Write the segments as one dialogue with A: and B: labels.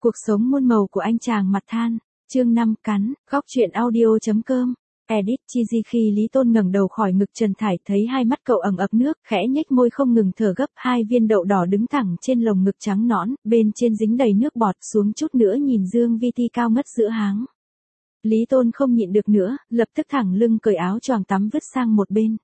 A: Cuộc sống muôn màu của anh chàng mặt than. Chương 5 cắn, góc truyện audio.com. Edit Chizy khi Lý Tôn ngẩng đầu khỏi ngực Trần Thải thấy hai mắt cậu ẩn ực nước, khẽ nhếch môi không ngừng thở gấp, hai viên đậu đỏ đứng thẳng trên lồng ngực trắng nõn, bên trên dính đầy nước bọt, xuống chút nữa nhìn Dương Vi Ti cao ngất giữa háng. Lý Tôn không nhịn được nữa, lập tức thẳng lưng cởi áo choàng tắm vứt sang một bên.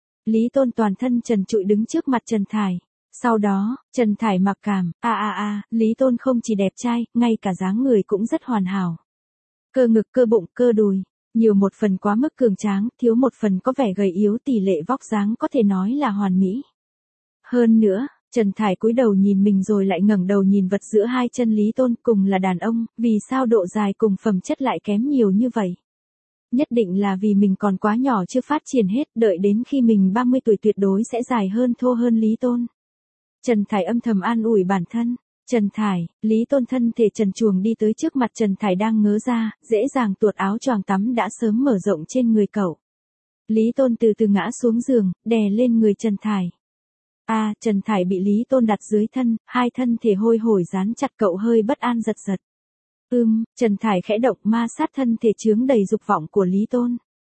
A: Lý Tôn toàn thân trần trụi đứng trước mặt Trần Thải. Sau đó, Trần Thải mặc cảm, Lý Tôn không chỉ đẹp trai, ngay cả dáng người cũng rất hoàn hảo. Cơ ngực, cơ bụng, cơ đùi, nhiều một phần quá mức cường tráng, thiếu một phần có vẻ gầy yếu, tỷ lệ vóc dáng có thể nói là hoàn mỹ. Hơn nữa, Trần Thải cúi đầu nhìn mình rồi lại ngẩng đầu nhìn vật giữa hai chân Lý Tôn, cùng là đàn ông, vì sao độ dài cùng phẩm chất lại kém nhiều như vậy? Nhất định là vì mình còn quá nhỏ chưa phát triển hết, đợi đến khi mình 30 tuổi tuyệt đối sẽ dài hơn, thô hơn Lý Tôn. Trần Thải âm thầm an ủi bản thân. Trần Thải, Lý Tôn thân thể trần truồng đi tới trước mặt Trần Thải đang ngớ ra, dễ dàng tuột áo choàng tắm đã sớm mở rộng trên người cậu. Lý Tôn từ từ ngã xuống giường, đè lên người Trần Thải. Trần Thải bị Lý Tôn đặt dưới thân, hai thân thể hôi hổi dán chặt cậu hơi bất an giật giật. Trần Thải khẽ động ma sát thân thể chướng đầy dục vọng của Lý Tôn.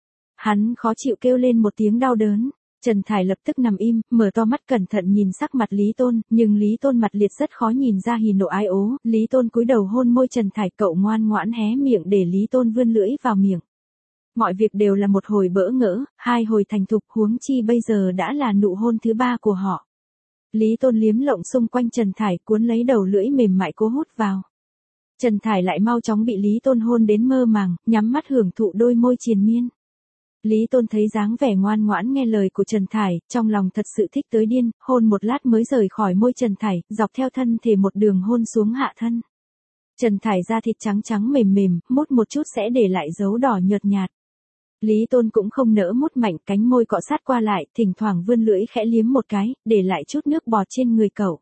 A: Hắn khó chịu kêu lên một tiếng đau đớn. Trần Thải lập tức nằm im, mở to mắt cẩn thận nhìn sắc mặt Lý Tôn, nhưng Lý Tôn mặt liệt rất khó nhìn ra hỉ nộ ái ố. Lý Tôn cúi đầu hôn môi Trần Thải, cậu ngoan ngoãn hé miệng để Lý Tôn vươn lưỡi vào miệng. Mọi việc đều là một hồi bỡ ngỡ, hai hồi thành thục, huống chi bây giờ đã là nụ hôn thứ ba của họ. Lý Tôn liếm lộng xung quanh Trần Thải, cuốn lấy đầu lưỡi mềm mại cố hút vào. Trần Thải lại mau chóng bị Lý Tôn hôn đến mơ màng, nhắm mắt hưởng thụ đôi môi triền miên. Lý Tôn thấy dáng vẻ ngoan ngoãn nghe lời của Trần Thải, trong lòng thật sự thích tới điên, hôn một lát mới rời khỏi môi Trần Thải, dọc theo thân thể một đường hôn xuống hạ thân. Trần Thải da thịt trắng trắng mềm mềm, mút một chút sẽ để lại dấu đỏ nhợt nhạt. Lý Tôn cũng không nỡ mút mạnh, cánh môi cọ sát qua lại, thỉnh thoảng vươn lưỡi khẽ liếm một cái, để lại chút nước bọt trên người cậu.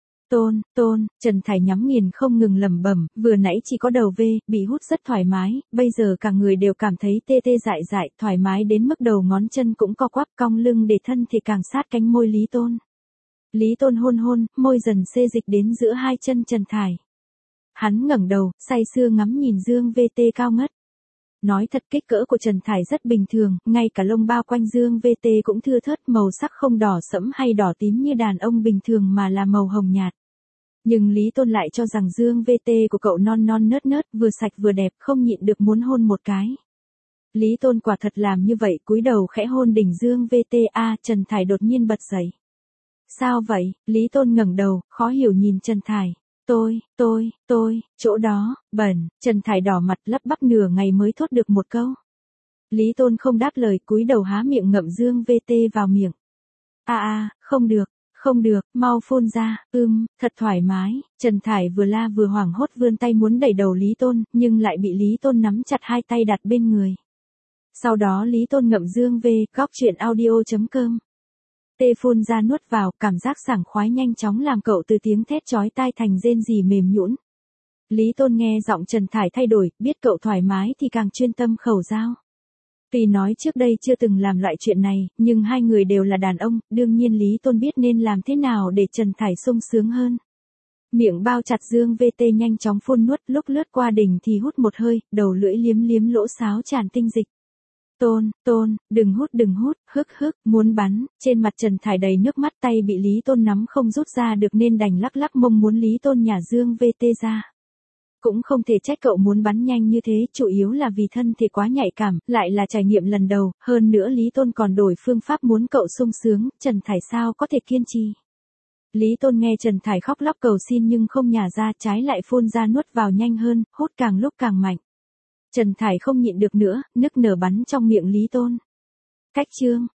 A: Tôn, Trần Thải nhắm nghiền không ngừng lẩm bẩm, vừa nãy chỉ có đầu V, bị hút rất thoải mái, bây giờ cả người đều cảm thấy tê tê dại dại, thoải mái đến mức đầu ngón chân cũng co quắp cong lưng để thân thể càng sát cánh môi Lý Tôn. Lý Tôn hôn, môi dần xê dịch đến giữa hai chân Trần Thải. Hắn ngẩng đầu, say sưa ngắm nhìn Dương VT cao ngất. Nói thật kích cỡ của Trần Thải rất bình thường, ngay cả lông bao quanh Dương VT cũng thưa thớt, màu sắc không đỏ sẫm hay đỏ tím như đàn ông bình thường mà là màu hồng nhạt. Nhưng Lý Tôn lại cho rằng Dương VT của cậu non non nớt nớt, vừa sạch vừa đẹp, không nhịn được muốn hôn một cái. Lý Tôn quả thật làm như vậy, cúi đầu khẽ hôn đỉnh Dương VT. Trần Thải đột nhiên bật dậy. Sao vậy? Lý Tôn ngẩng đầu, khó hiểu nhìn Trần Thải. Tôi, chỗ đó, bẩn. Trần Thải đỏ mặt lắp bắp nửa ngày mới thốt được một câu. Lý Tôn không đáp lời, cúi đầu há miệng ngậm Dương VT vào miệng. Không được, mau phun ra, thật thoải mái. Trần Thải vừa la vừa hoảng hốt vươn tay muốn đẩy đầu Lý Tôn, nhưng lại bị Lý Tôn nắm chặt hai tay đặt bên người. Sau đó Lý Tôn ngậm Dương V, góc truyện audio.com. Tê phun ra nuốt vào, cảm giác sảng khoái nhanh chóng làm cậu từ tiếng thét chói tai thành rên rỉ mềm nhũn. Lý Tôn nghe giọng Trần Thải thay đổi, biết cậu thoải mái thì càng chuyên tâm khẩu giao. Tuy nói trước đây chưa từng làm loại chuyện này, nhưng hai người đều là đàn ông, đương nhiên Lý Tôn biết nên làm thế nào để Trần Thải sung sướng hơn. Miệng bao chặt Dương VT nhanh chóng phun nuốt, lúc lướt qua đỉnh thì hút một hơi, đầu lưỡi liếm lỗ sáo tràn tinh dịch. Tôn, đừng hút, hức, muốn bắn. Trên mặt Trần Thải đầy nước mắt, tay bị Lý Tôn nắm không rút ra được nên đành lắc mông muốn Lý Tôn nhả Dương VT ra. Cũng không thể trách cậu muốn bắn nhanh như thế, chủ yếu là vì thân thể quá nhạy cảm, lại là trải nghiệm lần đầu, hơn nữa Lý Tôn còn đổi phương pháp muốn cậu sung sướng, Trần Thải sao có thể kiên trì. Lý Tôn nghe Trần Thải khóc lóc cầu xin nhưng không nhả ra, trái lại phun ra nuốt vào nhanh hơn, hút càng lúc càng mạnh. Trần Thải không nhịn được nữa, nức nở bắn trong miệng Lý Tôn. Cách chương